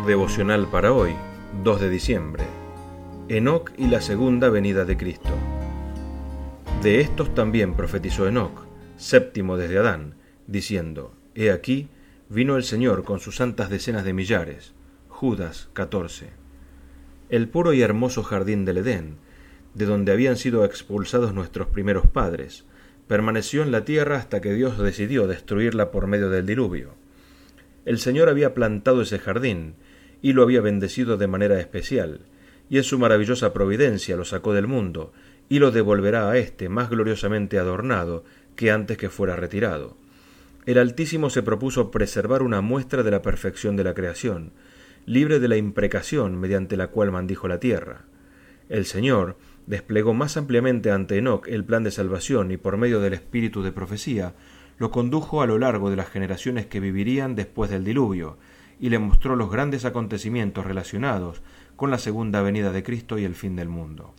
Devocional para hoy, 2 de diciembre. Enoc y la segunda venida de Cristo. De estos también profetizó Enoc, séptimo desde Adán, diciendo: He aquí, vino el Señor con sus santas decenas de millares. Judas 14. El puro y hermoso jardín del Edén, de donde habían sido expulsados nuestros primeros padres, permaneció en la tierra hasta que Dios decidió destruirla por medio del diluvio. El Señor había plantado ese jardín y lo había bendecido de manera especial, y en su maravillosa providencia lo sacó del mundo y lo devolverá a éste más gloriosamente adornado que antes que fuera retirado. El Altísimo se propuso preservar una muestra de la perfección de la creación, libre de la imprecación mediante la cual maldijo la tierra. El Señor desplegó más ampliamente ante Enoc el plan de salvación y por medio del espíritu de profecía lo condujo a lo largo de las generaciones que vivirían después del diluvio, y le mostró los grandes acontecimientos relacionados con la segunda venida de Cristo y el fin del mundo.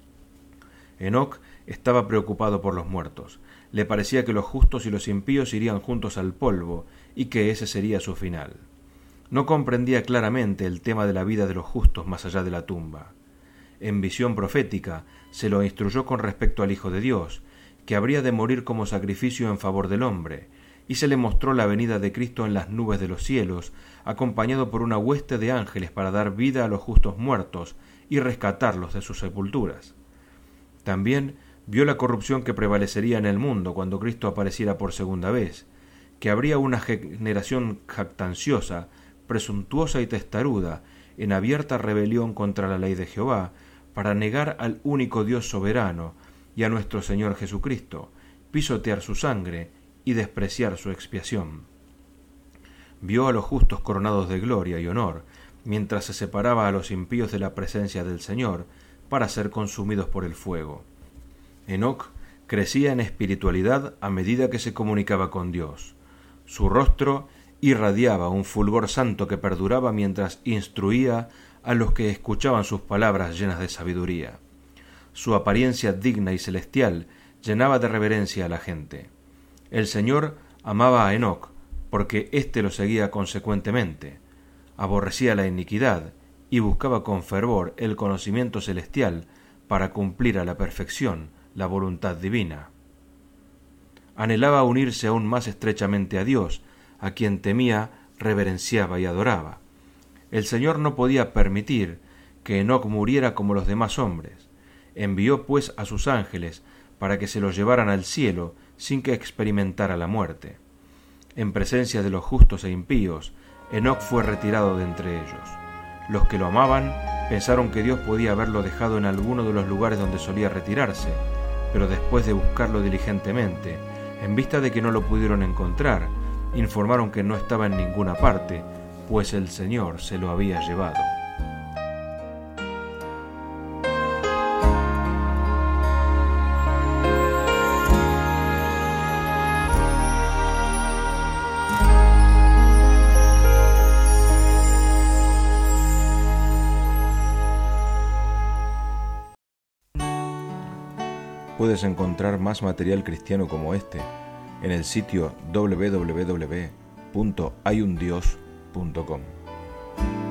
Enoc estaba preocupado por los muertos. Le parecía que los justos y los impíos irían juntos al polvo, y que ese sería su final. No comprendía claramente el tema de la vida de los justos más allá de la tumba. En visión profética se lo instruyó con respecto al Hijo de Dios, que habría de morir como sacrificio en favor del hombre, y se le mostró la venida de Cristo en las nubes de los cielos, acompañado por una hueste de ángeles para dar vida a los justos muertos y rescatarlos de sus sepulturas. También vio la corrupción que prevalecería en el mundo cuando Cristo apareciera por segunda vez, que habría una generación jactanciosa, presuntuosa y testaruda, en abierta rebelión contra la ley de Jehová, para negar al único Dios soberano y a nuestro Señor Jesucristo, pisotear su sangre y despreciar su expiación. Vio a los justos coronados de gloria y honor, mientras se separaba a los impíos de la presencia del Señor, para ser consumidos por el fuego. Enoc crecía en espiritualidad a medida que se comunicaba con Dios. Su rostro irradiaba un fulgor santo que perduraba mientras instruía a los que escuchaban sus palabras llenas de sabiduría. Su apariencia digna y celestial llenaba de reverencia a la gente. El Señor amaba a Enoc, porque éste lo seguía consecuentemente, aborrecía la iniquidad y buscaba con fervor el conocimiento celestial para cumplir a la perfección la voluntad divina. Anhelaba unirse aún más estrechamente a Dios, a quien temía, reverenciaba y adoraba. El Señor no podía permitir que Enoc muriera como los demás hombres. Envió pues a sus ángeles para que se lo llevaran al cielo sin que experimentara la muerte. En presencia de los justos e impíos, Enoc fue retirado de entre ellos. Los que lo amaban pensaron que Dios podía haberlo dejado en alguno de los lugares donde solía retirarse, pero después de buscarlo diligentemente, en vista de que no lo pudieron encontrar, informaron que no estaba en ninguna parte, pues el Señor se lo había llevado. Puedes encontrar más material cristiano como este en el sitio www.hayundios.com.